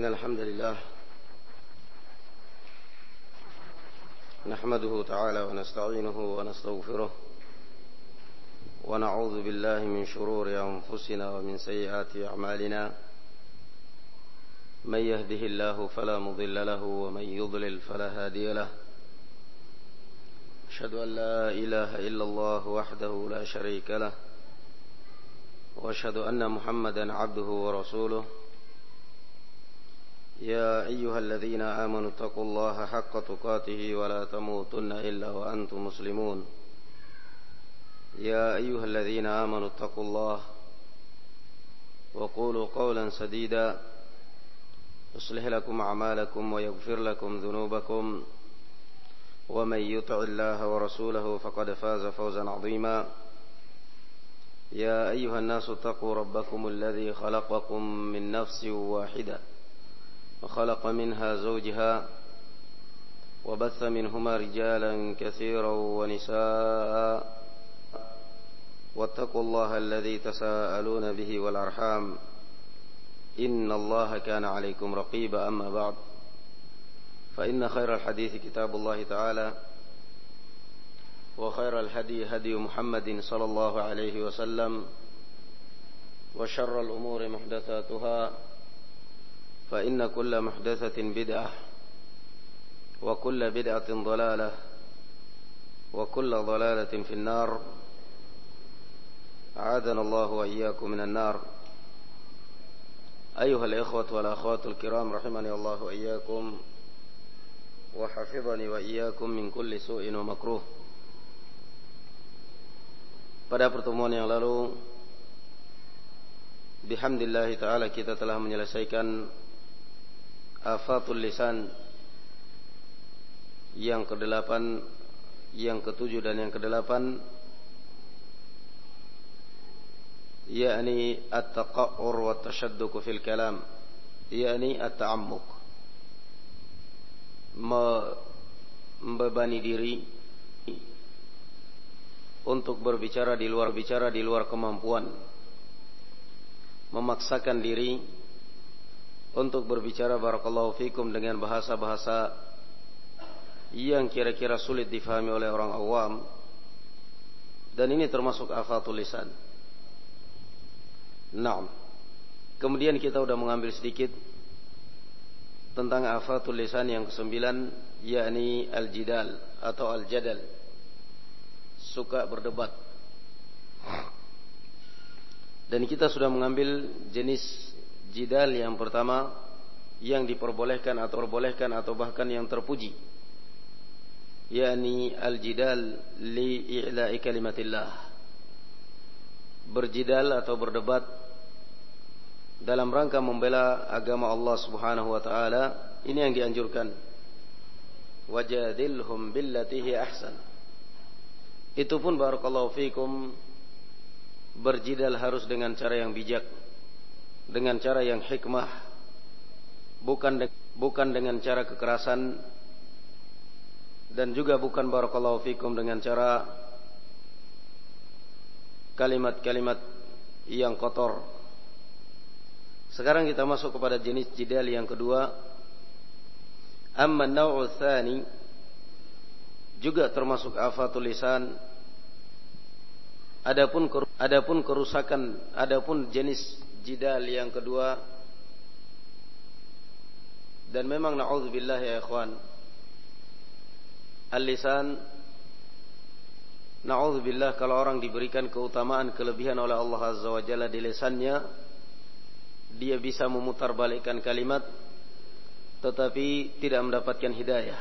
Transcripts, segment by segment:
إن الحمد لله نحمده تعالى ونستعينه ونستغفره ونعوذ بالله من شرور أنفسنا ومن سيئات أعمالنا من يهده الله فلا مضل له ومن يضلل فلا هادي له أشهد أن لا إله إلا الله وحده لا شريك له وأشهد أن محمدا عبده ورسوله يا أيها الذين آمنوا اتقوا الله حق تقاته ولا تموتن إلا وأنتم مسلمون يا أيها الذين آمنوا اتقوا الله وقولوا قولا سديدا يصلح لكم أعمالكم ويغفر لكم ذنوبكم ومن يطع الله ورسوله فقد فاز فوزا عظيما يا أيها الناس اتقوا ربكم الذي خلقكم من نفس واحدة وخلق منها زوجها وبث منهما رجالا كثيرا ونساء واتقوا الله الذي تساءلون به والأرحام إن الله كان عليكم رقيبا أما بعد فإن خير الحديث كتاب الله تعالى وخير الهدي هدي محمد صلى الله عليه وسلم وشر الأمور محدثاتها فإن كل محدثة بدعة وكل بدعة ضلالة وكل ضلالة في النار أعاذنا الله وإياكم من النار أيها الإخوة والأخوات الكرام رحمني الله وإياكم وحفظني وإياكم من كل سوء ومكروه. Pada pertemuan yang lalu bihamdillah ta'ala kita telah menyelesaikan afatul lisan yang ke-8, yang ke-7 dan yang ke-8, yakni at-taqa'ur wa at-tashadduq fil kalam, yakni at-ta'ammuq, membebani diri untuk berbicara di luar kemampuan, memaksakan diri untuk berbicara barakallahu fikum dengan bahasa-bahasa yang kira-kira sulit difahami oleh orang awam, dan ini termasuk afatul lisan. Naam. Kemudian kita sudah mengambil sedikit tentang afatul lisan yang ke-9, yakni al-jidal atau al-jadal, suka berdebat. Dan kita sudah mengambil jenis jidal yang pertama yang diperbolehkan atau bahkan yang terpuji, yakni al-jidal li i'la'i kalimatillah, berjidal atau berdebat dalam rangka membela agama Allah Subhanahu wa taala. Ini yang dianjurkan, wajadilhum billati hi ahsan. Itu pun barakallahu fikum berjidal harus dengan cara yang bijak, dengan cara yang hikmah, bukan dengan cara kekerasan, dan juga bukan barakallahu fikum dengan cara kalimat-kalimat yang kotor. Sekarang kita masuk kepada jenis jidal yang kedua. Amma an-naw'u tsani, juga termasuk afatul lisan. Adapun kerusakan, adapun jenis jidal yang kedua, dan memang na'udzubillah ya ikhwan, al-lisan, na'udzubillah, kalau orang diberikan keutamaan kelebihan oleh Allah Azza wa Jalla di lisannya, dia bisa memutarbalikkan kalimat tetapi tidak mendapatkan hidayah.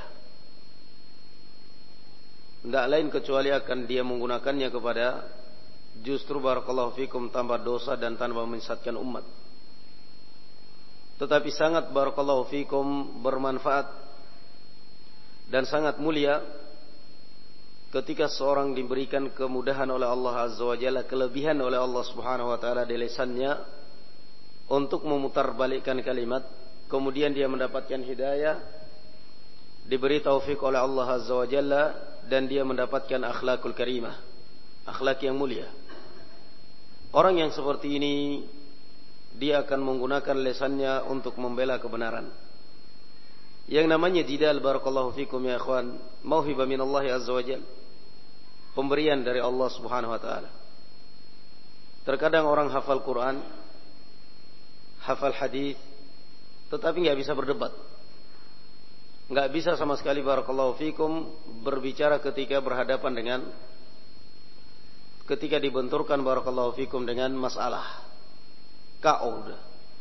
Tidak lain kecuali akan dia menggunakannya kepada justru barakallahu fikum tambah dosa dan tanpa menyesatkan umat. Tetapi sangat barakallahu fikum bermanfaat dan sangat mulia ketika seorang diberikan kemudahan oleh Allah Azza wa Jalla, kelebihan oleh Allah Subhanahu wa taala di lisannya untuk memutarbalikkan kalimat, kemudian dia mendapatkan hidayah, diberi taufik oleh Allah Azza wa Jalla, dan dia mendapatkan akhlakul karimah, akhlak yang mulia. Orang yang seperti ini dia akan menggunakan lesannya untuk membela kebenaran. Yang namanya jidal, barakallahu fikum ya ikhwan, mauhibah minallahi azza wa jalla, pemberian dari Allah subhanahu wa ta'ala. Terkadang orang hafal Quran, hafal hadis, tetapi nggak bisa berdebat, nggak bisa sama sekali, barakallahu fikum, berbicara ketika berhadapan dengan, ketika dibenturkan, barakallahu fikum, dengan masalah. Ka'ud.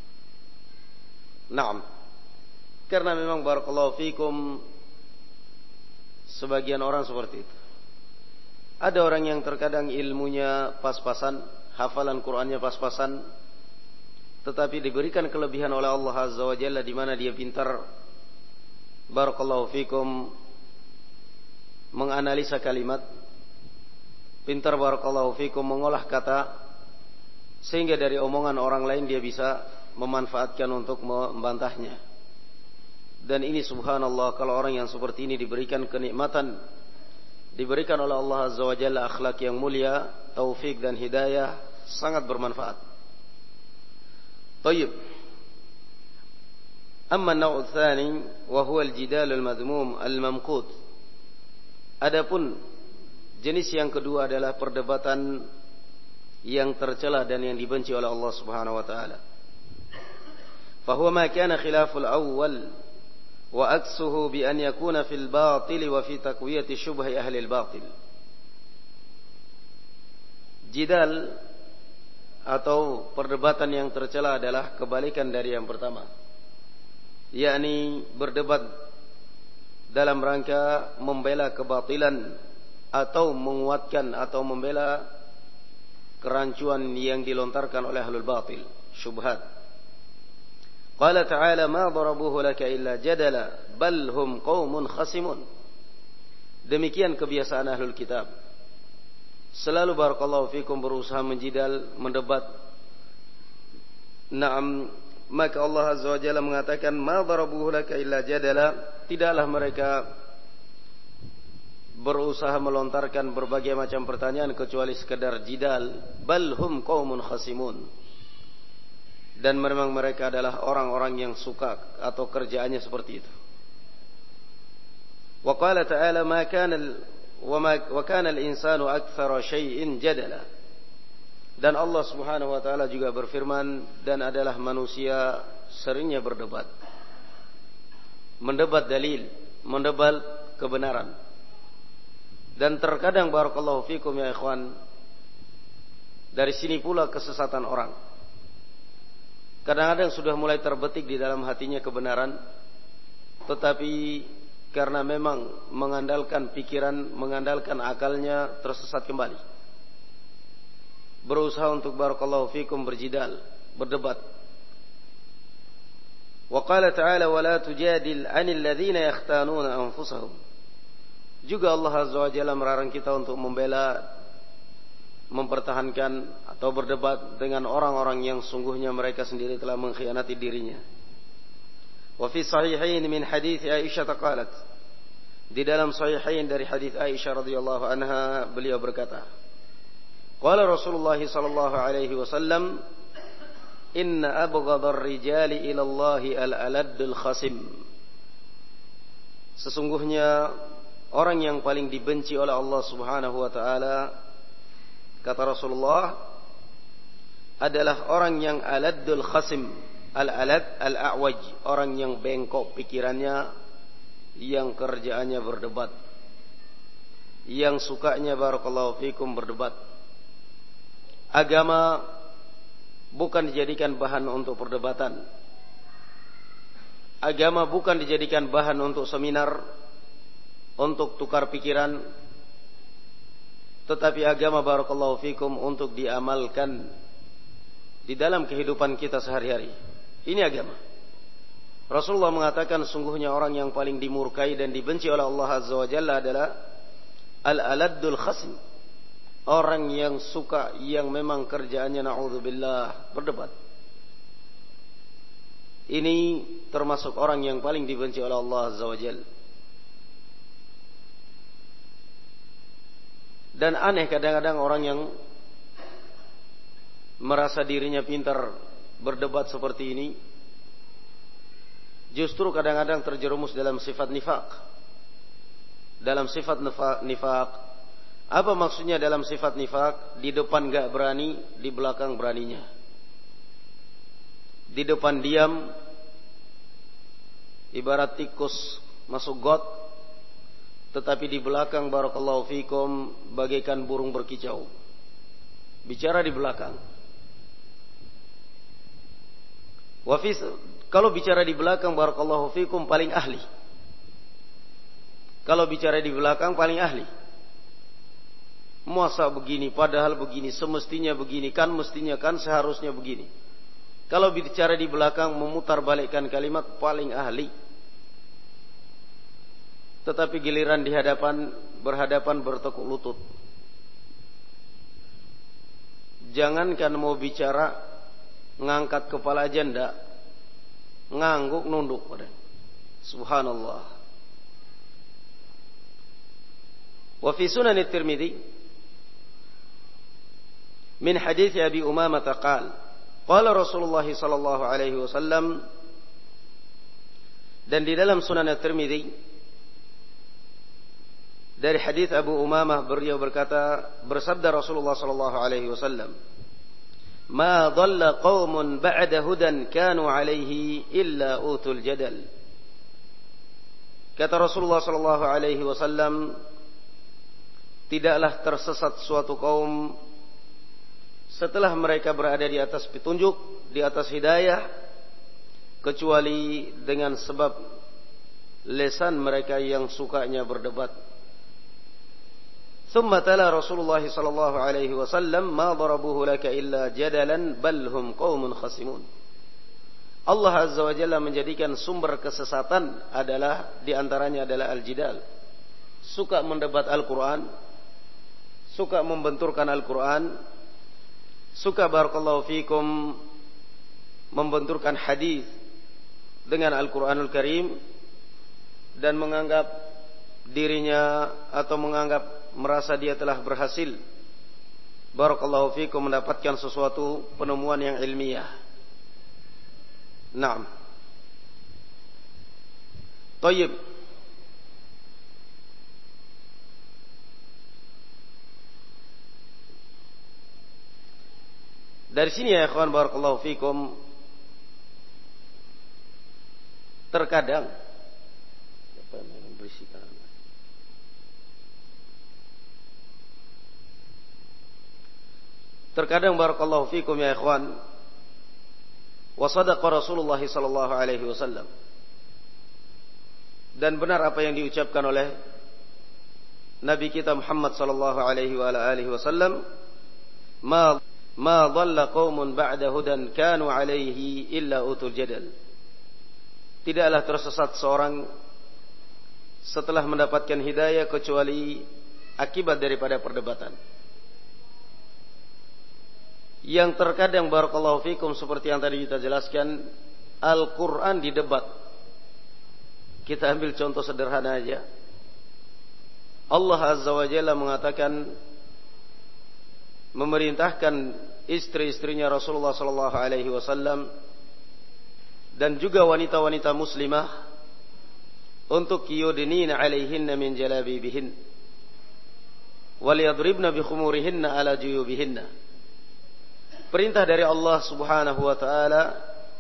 Naam. Karena memang, barakallahu fikum, sebagian orang seperti itu. Ada orang yang terkadang ilmunya pas-pasan, hafalan Qur'annya pas-pasan, tetapi diberikan kelebihan oleh Allah azza wa jalla di mana dia pintar, barakallahu fikum, menganalisa kalimat, pintar, barakallahu fikum, mengolah kata, sehingga dari omongan orang lain dia bisa memanfaatkan untuk membantahnya. Dan ini subhanallah, kalau orang yang seperti ini diberikan kenikmatan, diberikan oleh Allah azza wa jalla akhlak yang mulia, taufik dan hidayah, sangat bermanfaat. Tayyib. Amma an-naw' ats-tsani wa huwa al-jidal al-madhmum al-mamqut. Adapun jenis yang kedua adalah perdebatan yang tercela dan yang dibenci oleh Allah Subhanahu wa taala. Fa huwa ma kana khilaful awwal wa aksuhu bi an yakuna fil batil wa fi taqwiyati syubhi ahli al-batil. Jidal atau perdebatan yang tercela adalah kebalikan dari yang pertama, yakni berdebat dalam rangka membela kebatilan atau menguatkan atau membela kerancuan yang dilontarkan oleh ahlul batil, syubhat. Qala ta'ala ma darabuhu laka illa jadala bal hum qaumun khasimun. Demikian kebiasaan ahlul kitab, selalu, barakallahu fikum, berusaha menjidal, mendebat. Naam, maka Allah azza wa jalla mengatakan ma darabuhu laka illa jadala, tidaklah mereka berusaha melontarkan berbagai macam pertanyaan kecuali sekadar jidal. Bal hum qaumun khasimun. Dan memang mereka adalah orang-orang yang suka atau kerjaannya seperti itu. Wa qala ta'ala ma kana al-insanu aktsara syai'in jadala. Dan Allah Subhanahu wa taala juga berfirman, dan adalah manusia seringnya berdebat. Mendebat dalil, mendebat kebenaran. Dan terkadang, barakallahu fikum ya ikhwan, dari sini pula kesesatan orang. Kadang-kadang sudah mulai terbetik di dalam hatinya kebenaran, tetapi karena memang mengandalkan pikiran, mengandalkan akalnya, tersesat kembali. Berusaha untuk, barakallahu fikum, berjidal, berdebat. Wa qala ta'ala wa la tujadil 'anil ladzina yakhtanuna anfusahum. Juga Allah azza wa jalla melarang kita untuk membela, mempertahankan atau berdebat dengan orang-orang yang sungguhnya mereka sendiri telah mengkhianati dirinya. Wa fi sahihain min hadits Aisyah qalat. Di dalam sahihain dari hadis Aisyah radhiyallahu anha, beliau berkata, qala Rasulullah sallallahu alaihi wasallam, inna abghadar rijali ila Allah al-aladdul khasim. Sesungguhnya orang yang paling dibenci oleh Allah Subhanahu wa taala, kata Rasulullah, adalah orang yang aladdul khasim. Al-alad al-a'waj, orang yang bengkok pikirannya, yang kerjaannya berdebat, yang sukanya, barakallahu fikum, berdebat. Agama bukan dijadikan bahan untuk perdebatan. Agama bukan dijadikan bahan untuk seminar, untuk tukar pikiran. Tetapi agama, barakallahu fikum, untuk diamalkan di dalam kehidupan kita sehari-hari. Ini agama. Rasulullah mengatakan, sungguhnya orang yang paling dimurkai dan dibenci oleh Allah azza wa jalla adalah al-aladdul khasim, orang yang suka, yang memang kerjaannya, na'udzubillah, berdebat. Ini termasuk orang yang paling dibenci oleh Allah azza wa jalla. Dan aneh kadang-kadang orang yang merasa dirinya pintar berdebat seperti ini justru kadang-kadang terjerumus dalam sifat nifaq. Dalam sifat nifaq, apa maksudnya dalam sifat nifaq? Di depan gak berani, di belakang beraninya. Di depan diam, ibarat tikus masuk got, tetapi di belakang barakallahu fikum bagaikan burung berkicau. Bicara di belakang. Kalau bicara di belakang barakallahu fikum paling ahli. Kalau bicara di belakang paling ahli. Masa begini, padahal begini, semestinya begini, kan mestinya kan seharusnya begini. Kalau bicara di belakang memutarbalikkan kalimat paling ahli. Tetapi giliran di hadapan berhadapan bertekuk lutut. Jangankan mau bicara ngangkat kepala aja ndak, ngangguk nunduk pada. Subhanallah. Wa fi Sunan At-Tirmidzi min hadits Abi Umamah qala qala Rasulullah sallallahu alaihi wasallam, dan di dalam Sunan At-Tirmidzi dari hadits Abu Umamah beliau berkata, bersabda Rasulullah sallallahu alaihi wasallam, "Ma dhalla qaumun ba'da hudan kanu alaihi illa utul jadal." Kata Rasulullah sallallahu alaihi wasallam, tidaklah tersesat suatu kaum setelah mereka berada di atas petunjuk, di atas hidayah, kecuali dengan sebab lisan mereka yang sukanya berdebat. Thumma tala Rasulullah sallallahu alaihi wasallam, "Ma darabuhu laka illa jadalan bal hum qaumun khasimun." Allah Azza wa Jalla menjadikan sumber kesesatan adalah di antaranya adalah al-jidal. Suka mendebat Al-Qur'an, suka membenturkan Al-Quran, suka barakallahu fikum membenturkan hadis dengan Al-Quranul Karim, dan menganggap dirinya atau menganggap merasa dia telah berhasil barakallahu fikum mendapatkan sesuatu penemuan yang ilmiah. Naam. Tayyib. Dari sini ya ikhwan barakallahu fikum, terkadang barakallahu fikum ya ikhwan, wa sadaqa Rasulullah sallallahu alaihi wasallam, dan benar apa yang diucapkan oleh Nabi kita Muhammad sallallahu alaihi wa alihi wasallam, Ma dhalla qaumun ba'da hudan kanu alaihi illa utul jadal. Tidaklah tersesat seorang setelah mendapatkan hidayah kecuali akibat daripada perdebatan. Yang terkadang barakallahu fikum seperti yang tadi kita jelaskan, Al-Quran didebat. Kita ambil contoh sederhana aja. Allah Azza wa Jalla mengatakan, memerintahkan istri-istrinya Rasulullah sallallahu alaihi wasallam dan juga wanita-wanita muslimah untuk yudnina alaihinna min jalabibihin wal yadribna bi khumurihinna ala juyubihinna. Perintah dari Allah Subhanahu wa taala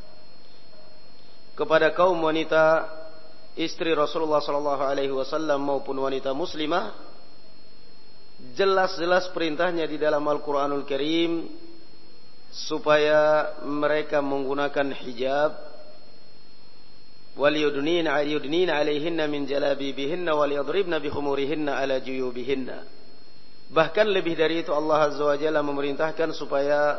kepada kaum wanita istri Rasulullah sallallahu alaihi wasallam maupun wanita muslimah, jelas-jelas perintahnya di dalam Al-Quranul Karim supaya mereka menggunakan hijab, wal yudnina alaihinna min jalabibihinna wal yadribna bi khumurihinna ala juyubihinna. Bahkan lebih dari itu Allah Azza wa Jalla memerintahkan supaya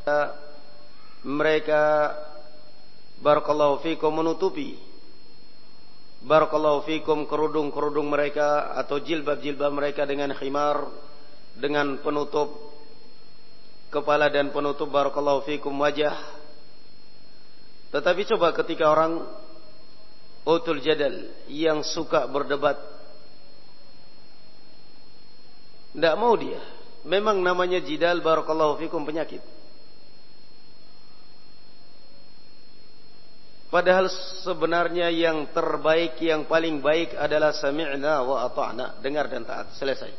mereka barakallahu fikum menutupi barakallahu fikum kerudung-kerudung mereka atau jilbab-jilbab mereka dengan khimar, dengan penutup kepala dan penutup barakallahu fikum wajah. Tetapi coba ketika orang utul jadal yang suka berdebat, tidak mau dia. Memang namanya jidal barakallahu fikum penyakit. Padahal sebenarnya yang terbaik, yang paling baik adalah sami'na wa ata'na, dengar dan taat. Selesai.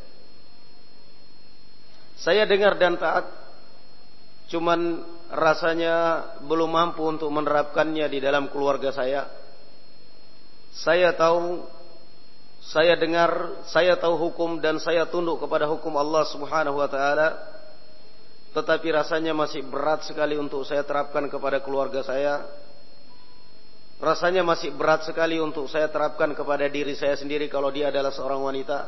Saya dengar dan taat, cuman rasanya belum mampu untuk menerapkannya di dalam keluarga saya. Saya tahu, saya dengar, saya tahu hukum dan saya tunduk kepada hukum Allah Subhanahu wa taala, tetapi rasanya masih berat sekali untuk saya terapkan kepada keluarga saya. Rasanya masih berat sekali untuk saya terapkan kepada diri saya sendiri kalau dia adalah seorang wanita.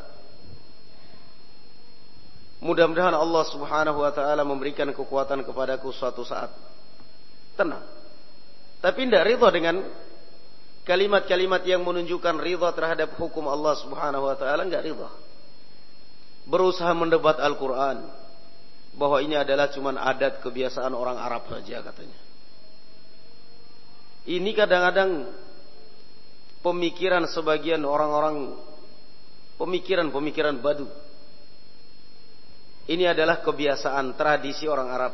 Mudah-mudahan Allah Subhanahu wa taala memberikan kekuatan kepadaku suatu saat. Tenang. Tapi tidak ridha dengan kalimat-kalimat yang menunjukkan ridha terhadap hukum Allah Subhanahu wa taala, enggak ridha. Berusaha mendebat Al-Qur'an bahwa ini adalah cuman adat kebiasaan orang Arab saja katanya. Ini kadang-kadang pemikiran sebagian orang-orang, pemikiran badu. Ini adalah kebiasaan, tradisi orang Arab.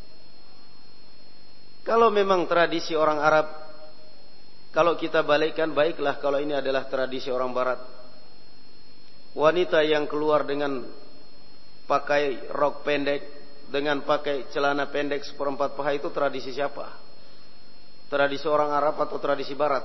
Kalau memang tradisi orang Arab, kalau kita balikkan, baiklah kalau ini adalah tradisi orang Barat. Wanita yang keluar dengan pakai rok pendek, dengan pakai celana pendek seperempat paha, itu tradisi siapa? Tradisi orang Arab atau tradisi Barat?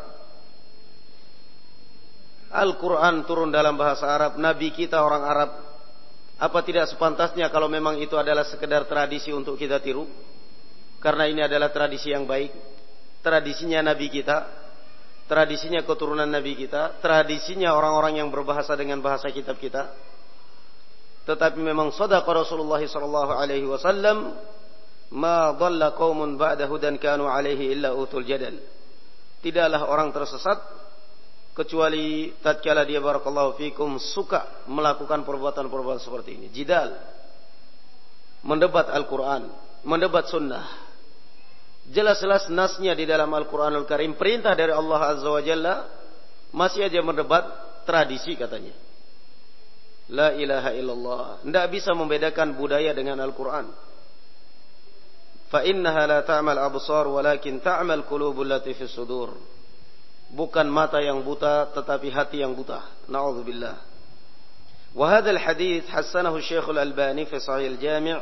Al-Quran turun dalam bahasa Arab, Nabi kita orang Arab. Apa tidak sepantasnya kalau memang itu adalah sekedar tradisi untuk kita tiru? Karena ini adalah tradisi yang baik. Tradisinya Nabi kita, tradisinya keturunan Nabi kita, tradisinya orang-orang yang berbahasa dengan bahasa kitab kita. Tetapi memang shadaqa Rasulullah sallallahu alaihi wasallam, ma dhalla qaumun ba'da hudan kanu alaihi illa utul jadal. Tidaklah orang tersesat kecuali tatkala dia barakallahu fikum suka melakukan perbuatan-perbuatan seperti ini. Jidal, mendebat Al-Quran, mendebat sunnah. Jelas-jelas nasnya di dalam Al-Quranul Karim, perintah dari Allah Azza wa Jalla, masih aja mendebat tradisi katanya. La ilaha illallah. Tidak bisa membedakan budaya dengan Al-Quran. فَإِنَّهَا لَا تَعْمَلْ أَبْصَارُ وَلَكِنْ تَعْمَلْ قُلُوبُ الَّتِي فِي الصُّدُورِ. Bukan mata yang buta, tetapi hati yang buta. Na'udzubillah. وهذا الحديث حسنه الشيخ الألباني في صحيح الجامع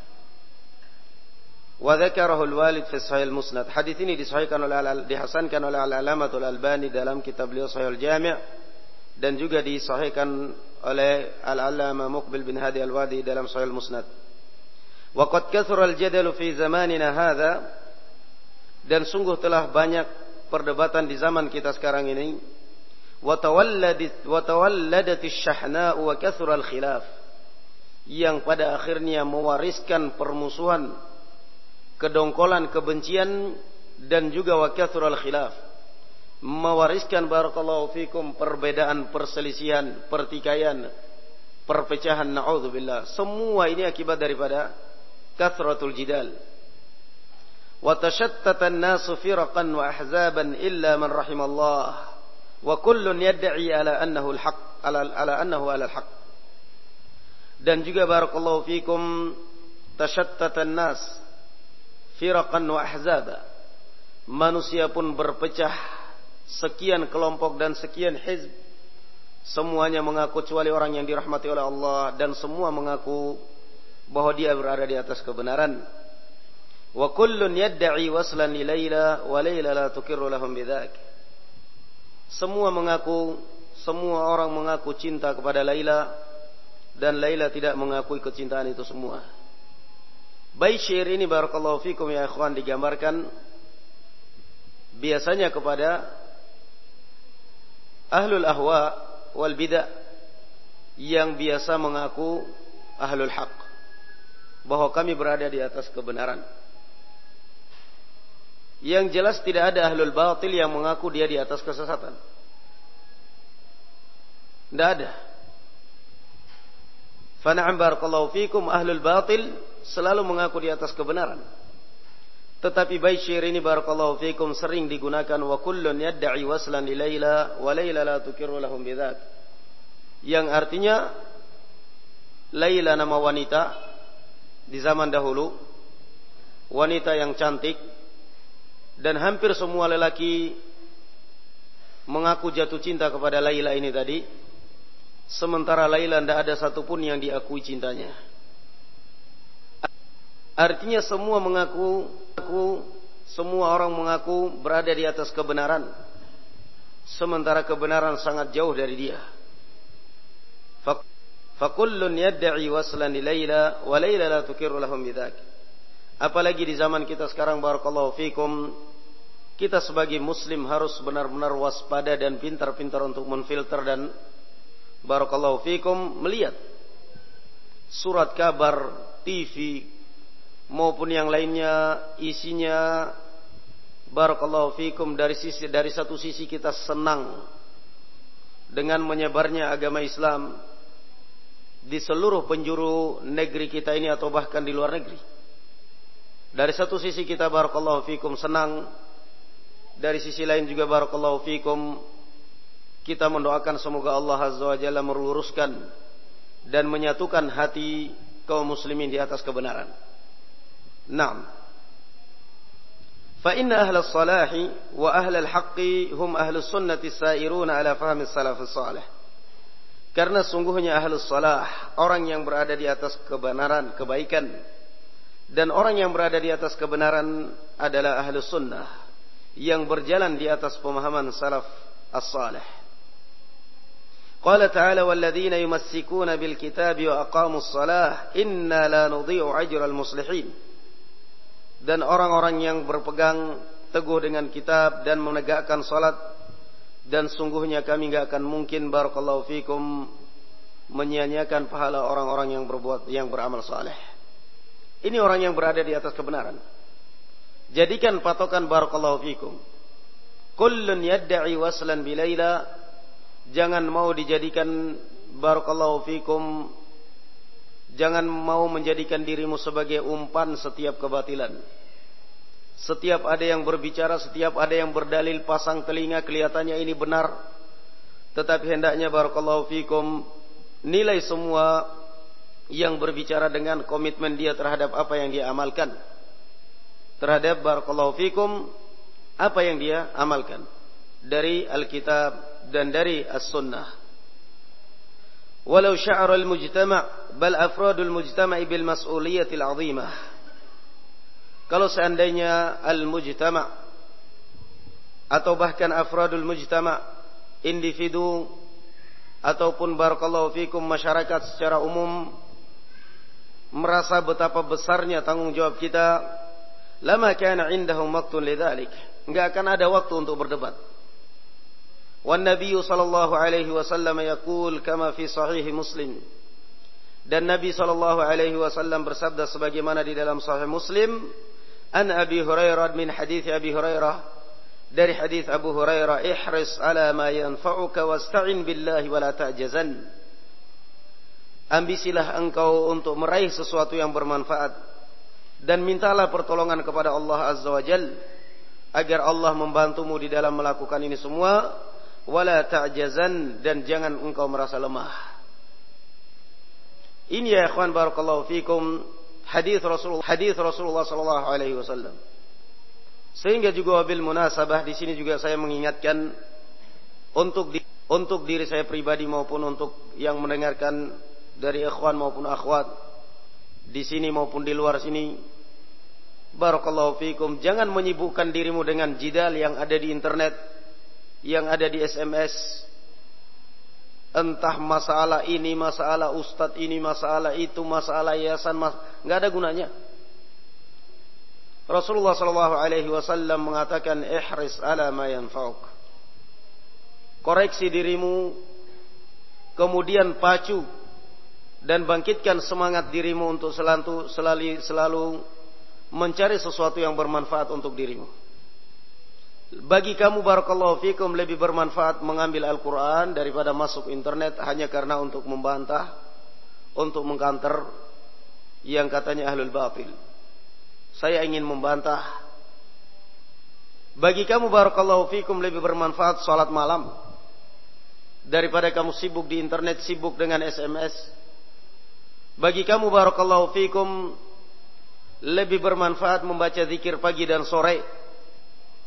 وذكره الوالد في صحيح المسند. Hadis ini dihasankan oleh Al-Alamatul Albani dalam kitab beliau Sahih Al-Jami' dan juga disahihkan oleh Al-Allamah Muqbil bin Hadi Al-Wadi dalam Sahih Al-Musnad. Waqad kathura al-jadalu fi zamanina hadha, dan sungguh telah banyak perdebatan di zaman kita sekarang ini. Wa tawalladat asy-syahna'u wa kathura al-khilaf, yang pada akhirnya mewariskan permusuhan, kedongkolan, kebencian, dan juga wa kathura al-khilaf, mewariskan barakallahu fikum perbedaan, perselisihan, pertikaian, perpecahan. Na'udzubillah. Semua ini akibat daripada kathratul jidal. Wa tashattata an-nasu firaqan wa ahzaban illa man rahimallah, wa kullun yad'i ala annahu al-haq, ala annahu ala al-haq. Dan juga barakallahu fikum, tashattata an-nas firaqan wa ahzaba, manusia pun berpecah sekian kelompok dan sekian hizb. Semuanya mengaku kecuali orang yang dirahmati oleh Allah, dan semua mengaku bahwa dia berada di atas kebenaran. Wa kullun yad'i waslan li Laila wa Laila la tuqirru lahum bidzak. Semua orang mengaku cinta kepada Laila, dan Laila tidak mengakui kecintaan itu semua. Bait syair ini barakallahu fikum ya ikhwan digambarkan biasanya kepada ahlul ahwa wal bid'ah yang biasa mengaku ahlul haq, bahwa kami berada di atas kebenaran. Yang jelas tidak ada ahlul batil yang mengaku dia di atas kesesatan. Tidak ada. Fana'am barakallahu fikum, ahlul batil selalu mengaku di atas kebenaran. Tetapi bait syair ini barakallahu fikum sering digunakan, wa kullun yad'i waslan li Laila wa Laila la tuqirru lahum bidzak, yang artinya Laila nama wanita di zaman dahulu, wanita yang cantik Dan hampir semua lelaki mengaku jatuh cinta kepada Laila ini tadi, sementara Laila tidak ada satupun yang diakui cintanya. Artinya semua orang mengaku berada di atas kebenaran, sementara kebenaran sangat jauh dari dia. Fakullun yadda'i waslan li Laila wa Laila la tuqirru lahum bidzak. Apalagi di zaman kita sekarang, barakallahu fikum, kita sebagai muslim harus benar-benar waspada dan pintar-pintar untuk menfilter dan barakallahu fikum melihat surat kabar, TV maupun yang lainnya isinya barakallahu fikum dari satu sisi kita senang dengan menyebarnya agama Islam di seluruh penjuru negeri kita ini atau bahkan di luar negeri. Dari satu sisi kita barakallahu fikum senang, dari sisi lain juga barakallahu fikum kita mendoakan semoga Allah Azza wa Jalla meluruskan dan menyatukan hati kaum muslimin di atas kebenaran. Naam. Fa inna ahlus salahi wa ahlul haqqi hum ahlus sunnati sairuna ala fahmi salafus salih. Karena sungguhnya ahlus salah, orang yang berada di atas kebenaran, kebaikan, dan orang yang berada di atas kebenaran adalah ahlus sunnah yang berjalan di atas pemahaman salaf as-salih. Qala ta'ala walladzina yumassikuna bil kitabi wa aqamus salah inna la nudhi'u ajral muslihin. Dan orang-orang yang berpegang teguh dengan kitab dan menegakkan salat, dan sungguhnya kami enggak akan mungkin barakallahu fikum menyia-nyiakan pahala orang-orang yang beramal saleh. Ini orang yang berada di atas kebenaran. Jadikan patokan barakallahu fikum. Kullun yadda'i waslan bi Laila. Jangan mau dijadikan barakallahu fikum, jangan mau menjadikan dirimu sebagai umpan setiap kebatilan. Setiap ada yang berbicara, setiap ada yang berdalil, pasang telinga, kelihatannya ini benar. Tetapi hendaknya barakallahu fikum nilai semua yang berbicara dengan komitmen dia terhadap apa yang dia amalkan. Terhadap barakallahu fikum apa yang dia amalkan dari Alkitab dan dari As-Sunnah. Walau sya'ara al-mujtama' bal afradul mujtama'i bil mas'uliyatil 'azimah. Kalau seandainya al-mujtama' atau bahkan afradul mujtama', individu ataupun barakallahu fikum masyarakat secara umum merasa betapa besarnya tanggung jawab kita, lama kana indahum waqtun lidzalik. Enggak akan ada waktu untuk berdebat. Wan Nabi sallallahu alaihi wasallam yaqul kama fi sahih Muslim. Dan Nabi sallallahu alaihi wasallam bersabda sebagaimana di dalam sahih Muslim, an Abi Hurairah min hadits Abi Hurairah, dari hadis Abu Hurairah, ihris ala ma yanfa'uka wasta'in billahi wa la ta'jazan. Ambisilah engkau untuk meraih sesuatu yang bermanfaat dan mintalah pertolongan kepada Allah Azza wa Jalla agar Allah membantumu di dalam melakukan ini semua. Wala ta'jazan, dan jangan engkau merasa lemah. Ini ya ikhwan barakallahu fikum hadis Rasulullah sallallahu alaihi wasallam. Sehingga juga wabil munasabah di sini juga saya mengingatkan untuk diri saya pribadi maupun untuk yang mendengarkan dari ikhwan maupun akhwat di sini maupun di luar sini. Barakallahu fikum, jangan menyibukkan dirimu dengan jidal yang ada di internet, yang ada di SMS, entah masalah ini, masalah ustadz ini, masalah itu, masalah yayasan, nggak ada gunanya. Rasulullah sallallahu alaihi wasallam mengatakan ihris ala ma yanfa'uk. Koreksi dirimu, kemudian pacu dan bangkitkan semangat dirimu untuk selalu mencari sesuatu yang bermanfaat untuk dirimu. Bagi kamu barakallahu fikum lebih bermanfaat mengambil Al-Quran daripada masuk internet hanya karena untuk membantah, untuk mengkanter yang katanya ahlul batil. Saya ingin membantah. Bagi kamu barakallahu fikum lebih bermanfaat salat malam daripada kamu sibuk di internet, sibuk dengan SMS. Bagi kamu barakallahu fikum lebih bermanfaat membaca zikir pagi dan sore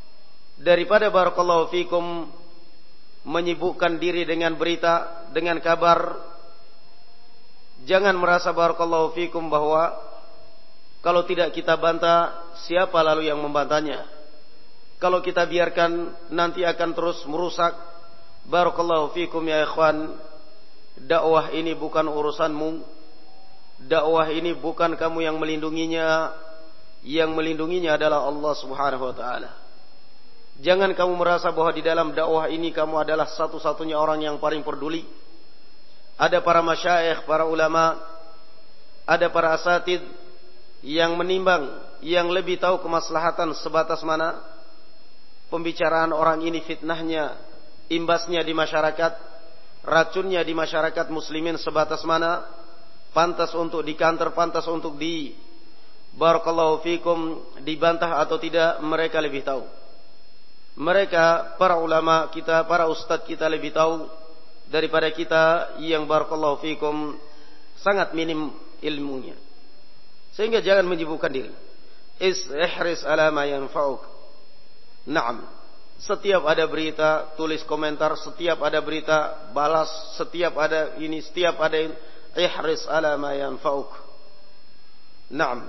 daripada barakallahu fikum menyibukkan diri dengan berita, dengan kabar. Jangan merasa barakallahu fikum bahwa kalau tidak kita bantah, siapa lalu yang membantahnya? Kalau kita biarkan, nanti akan terus merusak. Barakallahu fikum ya ikhwan. Dakwah ini bukan urusanmu. Dakwah ini bukan kamu yang melindunginya. Yang melindunginya adalah Allah Subhanahu wa ta'ala. Jangan kamu merasa bahwa di dalam dakwah ini kamu adalah satu-satunya orang yang paling peduli. Ada para masyayikh, para ulama, ada para asatid yang menimbang, yang lebih tahu kemaslahatan sebatas mana pembicaraan orang ini, fitnahnya, imbasnya di masyarakat, racunnya di masyarakat muslimin sebatas mana, pantas untuk dikanter, pantas untuk barakallahu fikum dibantah atau tidak, mereka lebih tahu. Mereka, para ulama kita, para ustadz kita lebih tahu daripada kita yang barakallahu fikum sangat minim ilmunya. Sehingga jangan menyibukkan diri. Ihris ala ma yanfa'uk. Naam. Setiap ada berita, tulis komentar. Setiap ada berita, balas. Setiap ada ini, setiap ada ini. Ihris ala ma yanfa'uk. Naam.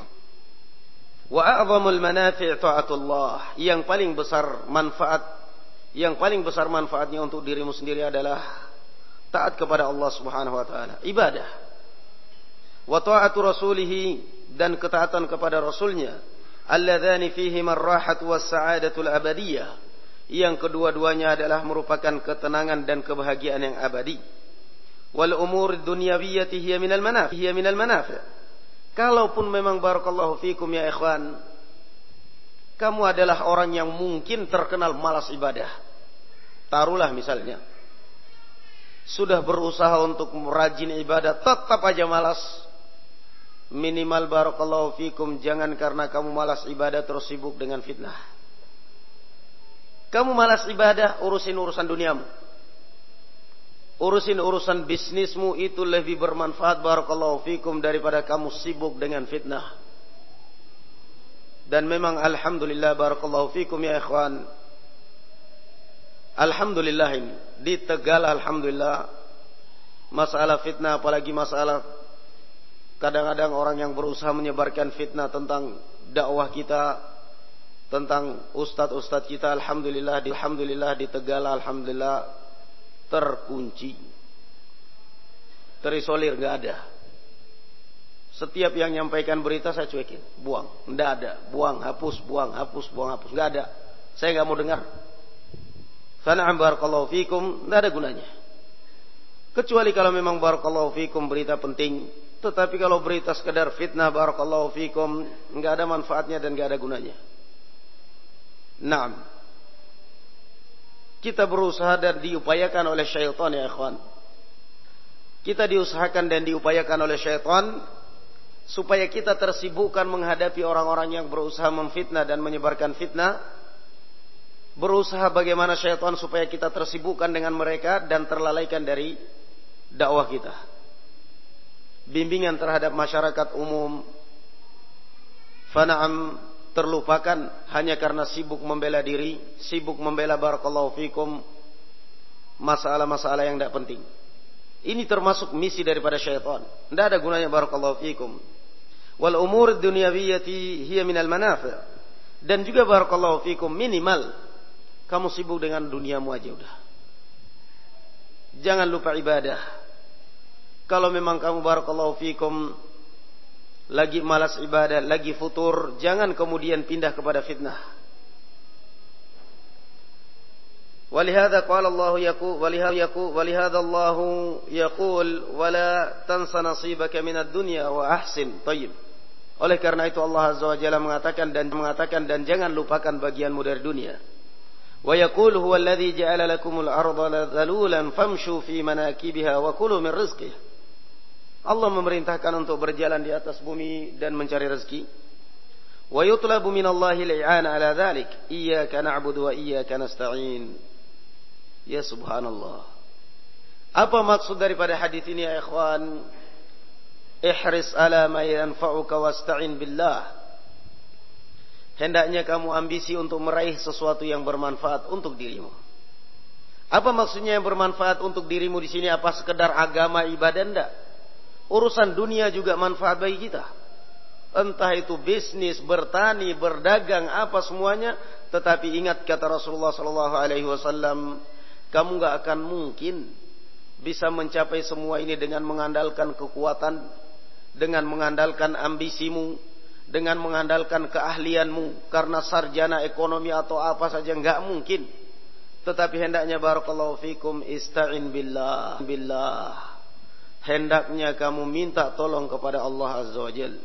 Wa a'zamul manafi' ta'atullah. Yang paling besar manfaatnya untuk dirimu sendiri adalah taat kepada Allah Subhanahu wa taala, ibadah. Wa ta'atu rasulih, dan ketaatan kepada rasulnya. Alladzani fihi marrahatu was-sa'adatul abadiyah. Yang kedua-duanya adalah merupakan ketenangan dan kebahagiaan yang abadi. Wal umur dunyawiyyati hiya minal manafi'. Kalaupun memang barakallahu fikum ya ikhwan, kamu adalah orang yang mungkin terkenal malas ibadah. Taruhlah misalnya, sudah berusaha untuk merajin ibadah, tetap aja malas. Minimal barakallahu fikum, jangan karena kamu malas ibadah terus sibuk dengan fitnah. Kamu malas ibadah, urusin urusan duniamu. Urusin urusan bisnismu, itu lebih bermanfaat barakallahu fikum daripada kamu sibuk dengan fitnah. Dan memang alhamdulillah barakallahu fikum ya ikhwan. Alhamdulillah ini di Tegal, alhamdulillah, masalah fitnah, apalagi masalah kadang-kadang orang yang berusaha menyebarkan fitnah tentang dakwah kita, tentang ustadz-ustadz kita, alhamdulillah di Tegal, alhamdulillah terkunci, terisolir, nggak ada. Setiap yang nyampaikan berita saya cuekin, buang, nggak ada, buang, hapus, nggak ada. Saya nggak mau dengar. Fana'am barakallahu fikum, nggak ada gunanya. Kecuali kalau memang barakallahu fikum berita penting. Tetapi kalau berita sekedar fitnah barakallahu fikum, nggak ada manfaatnya dan nggak ada gunanya. Naam. Kita berusaha dan diupayakan oleh syaitan ya ikhwan. Kita diusahakan dan diupayakan oleh syaitan supaya kita tersibukkan menghadapi orang-orang yang berusaha memfitnah dan menyebarkan fitnah. Berusaha bagaimana syaitan supaya kita tersibukkan dengan mereka dan terlalaikan dari dakwah kita. Bimbingan terhadap masyarakat umum, fana'am, terlupakan hanya karena sibuk membela diri, sibuk membela barakallahu fikum masalah-masalah yang tidak penting. Ini termasuk misi daripada syaitan. Tidak ada gunanya barakallahu fikum. Wal umur dunyawiyyati hiya minal manafi'. Dan juga barakallahu fikum, minimal kamu sibuk dengan duniamu aja udah. Jangan lupa ibadah. Kalau memang kamu barakallahu fikum lagi malas ibadah, lagi futur, jangan kemudian pindah kepada fitnah. Walihada qala Allah walihada Allah yaqul wala tansa nasibaka minad dunya wa ahsin. Thayyib. Oleh karena itu Allah Azza wa Jalla mengatakan dan jangan lupakan bagianmu dari dunia. Wa yaqul huwa alladhi ja'ala lakumul arda dhalulan famshu fi manakibiha wa kulu min rizqihi. Allah memerintahkan untuk berjalan di atas bumi dan mencari rezeki. Wa yutlabu minallahi al-i'ana ala dhalik. Iyyaka na'budu wa iyyaka nasta'in. Ya subhanallah. Apa maksud daripada hadis ini ya ikhwan? Ihris ala ma yanfa'uka wasta'in billah. hendaknya kamu ambisi untuk meraih sesuatu yang bermanfaat untuk dirimu. Apa maksudnya yang bermanfaat untuk dirimu di sini? Apa sekedar agama ibadah? Enggak. Urusan dunia juga manfaat bagi kita. Entah itu bisnis, bertani, berdagang, apa semuanya. Tetapi ingat kata Rasulullah SAW, kamu enggak akan mungkin bisa mencapai semua ini dengan mengandalkan kekuatan, dengan mengandalkan ambisimu, dengan mengandalkan keahlianmu, karena sarjana ekonomi atau apa saja, enggak mungkin. Tetapi hendaknya barakallahu fikum ista'in billah. Hendaknya kamu minta tolong kepada Allah Azza wa Jalla.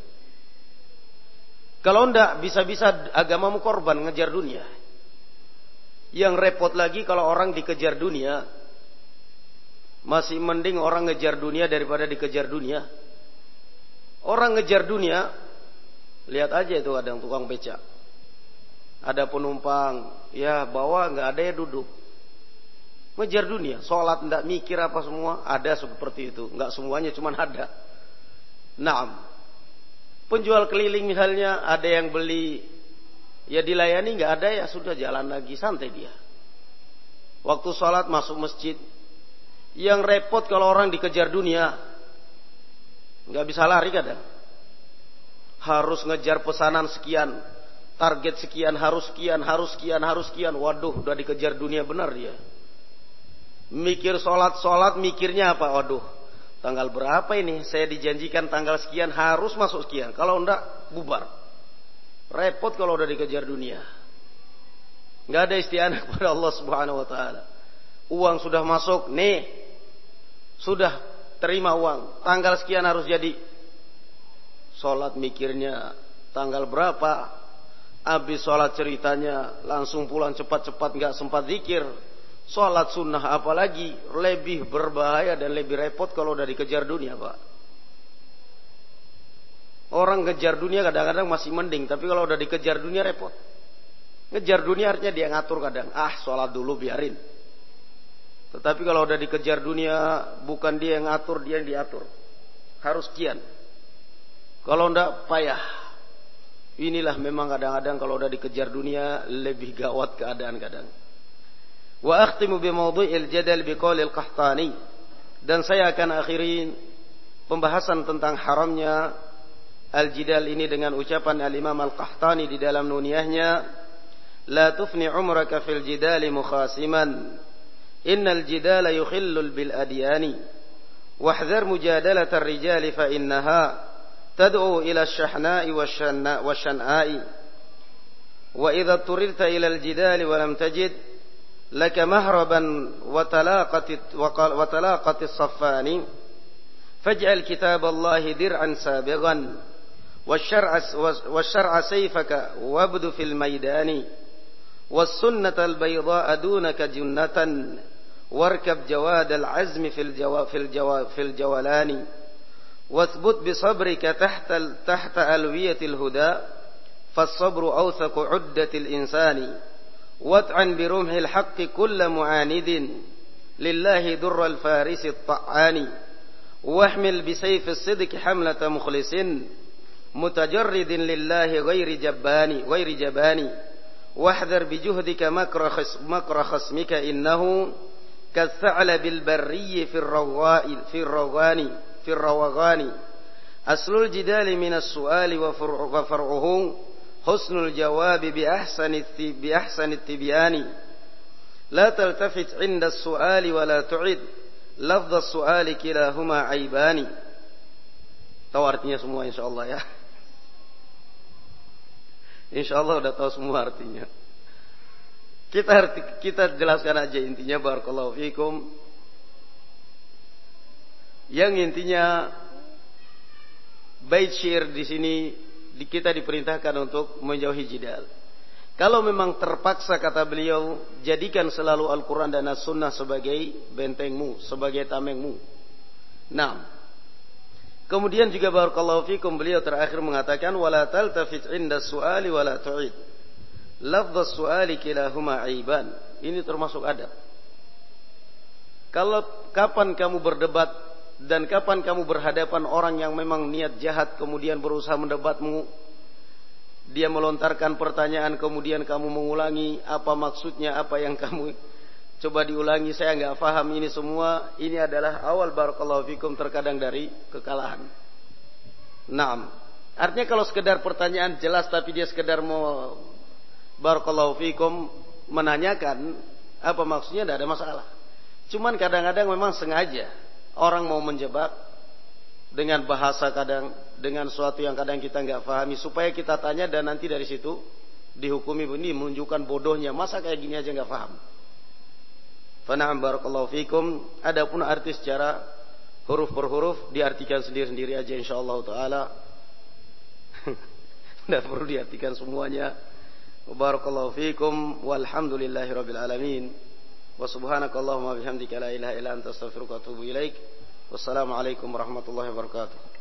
Kalau enggak, bisa-bisa agamamu korban ngejar dunia. Yang repot lagi kalau orang dikejar dunia. Masih mending orang ngejar dunia daripada dikejar dunia. Orang ngejar dunia, lihat aja itu ada yang tukang becak. Ada penumpang, ya bawa nggak ada ya duduk. Ngejar dunia, sholat nggak mikir apa semua, ada seperti itu. Nggak semuanya, cuman ada. Naam. Penjual keliling misalnya, ada yang beli, ya dilayani, nggak ada ya sudah jalan lagi, santai dia. Waktu sholat masuk masjid. Yang repot kalau orang dikejar dunia, nggak bisa lari kadang. Harus ngejar pesanan sekian, target sekian, harus sekian. Waduh, udah dikejar dunia benar dia. Mikir sholat, mikirnya apa? Waduh, tanggal berapa ini? Saya dijanjikan tanggal sekian, harus masuk sekian. Kalau enggak, bubar. Repot kalau udah dikejar dunia. Nggak ada isti'anah kepada Allah Subhanahu Wa Taala. Uang sudah masuk, nih. Sudah terima uang, tanggal sekian harus jadi. Sholat mikirnya tanggal berapa. Habis sholat ceritanya langsung pulang cepat-cepat, gak sempat zikir. Sholat sunnah apalagi lebih berbahaya dan lebih repot kalau udah dikejar dunia, Pak. Orang ngejar dunia kadang-kadang masih mending, tapi kalau udah dikejar dunia repot. Ngejar dunia artinya dia ngatur kadang. Sholat dulu biarin. Tetapi kalau udah dikejar dunia, bukan dia yang ngatur, dia yang diatur. Harus kian. Kalau enggak, payah. Inilah memang kadang-kadang kalau udah dikejar dunia, lebih gawat keadaan kadang. Wa akhtimu bi mawdu'il jadal bi qaulil Qahtani. Dan saya akan akhiri pembahasan tentang haramnya al-jidal ini dengan ucapan al-Imam al-Qahtani di dalam nuniyahnya, la tufni umraka fil jidali mukhasiman. Innal jidala yukhillul bil adyani wahdhar mujadalatar rijali fa innaha tad'u ila ash-shahna'i wash-shan'a'i wa idza turilta ila al-jidali wa lam tajid laka mahraban wa talaqati as-saffani faj'al kitaballahi dir'an sabighan wash-shar'a sayfaka wabdu fil maydani was-sunnata al-bayda'a dunaka junnatan واركب جواد العزم في الجولان واثبت بصبرك تحت ألوية الهدى فالصبر أوثق عدة الإنسان واتعن برمح الحق كل معاند لله در الفارس الطعان واحمل بسيف الصدق حملة مخلص متجرد لله غير جبان واحذر بجهدك مكر خصمك إنه كالثعلب البري في الروغان أصل الجدال من السؤال وفرعه حسن الجواب بأحسن التبيان لا تلتفت عند السؤال ولا تعد لفظ السؤال كلاهما عيبان. Tahu artinya semua insyaallah ya. Insyaallah udah tahu semua artinya. Kita jelaskan aja intinya barakallahu fikum. Yang intinya bait syair di sini kita diperintahkan untuk menjauhi jidal. Kalau memang terpaksa kata beliau, jadikan selalu Al-Quran dan As-Sunnah sebagai bentengmu, sebagai tamengmu. Nah, kemudian juga barakallahu fikum beliau terakhir mengatakan wala taltafit 'inda su'ali wala tu'id. Lafdz su'ali kilahuma aiban. Ini termasuk adab. Kalau kapan kamu berdebat dan kapan kamu berhadapan orang yang memang niat jahat kemudian berusaha mendebatmu, dia melontarkan pertanyaan kemudian kamu mengulangi apa maksudnya, apa yang kamu coba diulangi, saya enggak paham ini semua. Ini adalah awal barakallahu fikum terkadang dari kekalahan. Naam. Artinya kalau sekedar pertanyaan jelas tapi dia sekedar mau barakallahu fikum menanyakan apa maksudnya, tidak ada masalah. Cuman kadang-kadang memang sengaja orang mau menjebak dengan bahasa, kadang dengan sesuatu yang kadang kita nggak pahami, supaya kita tanya dan nanti dari situ dihukumi ini menunjukkan bodohnya, masa kayak gini aja nggak paham. Fana'am barakallahu fikum. Adapun arti secara huruf per huruf diartikan sendiri-sendiri aja insyaallah taala. Tidak perlu diartikan semuanya. Barakallahu fikum walhamdulillahirabbil alamin. Wa subhanakallahumma bihamdika la ilaha illa anta astaghfiruka wa atubu ilaik. Wassalamualaikum warahmatullahi wabarakatuh.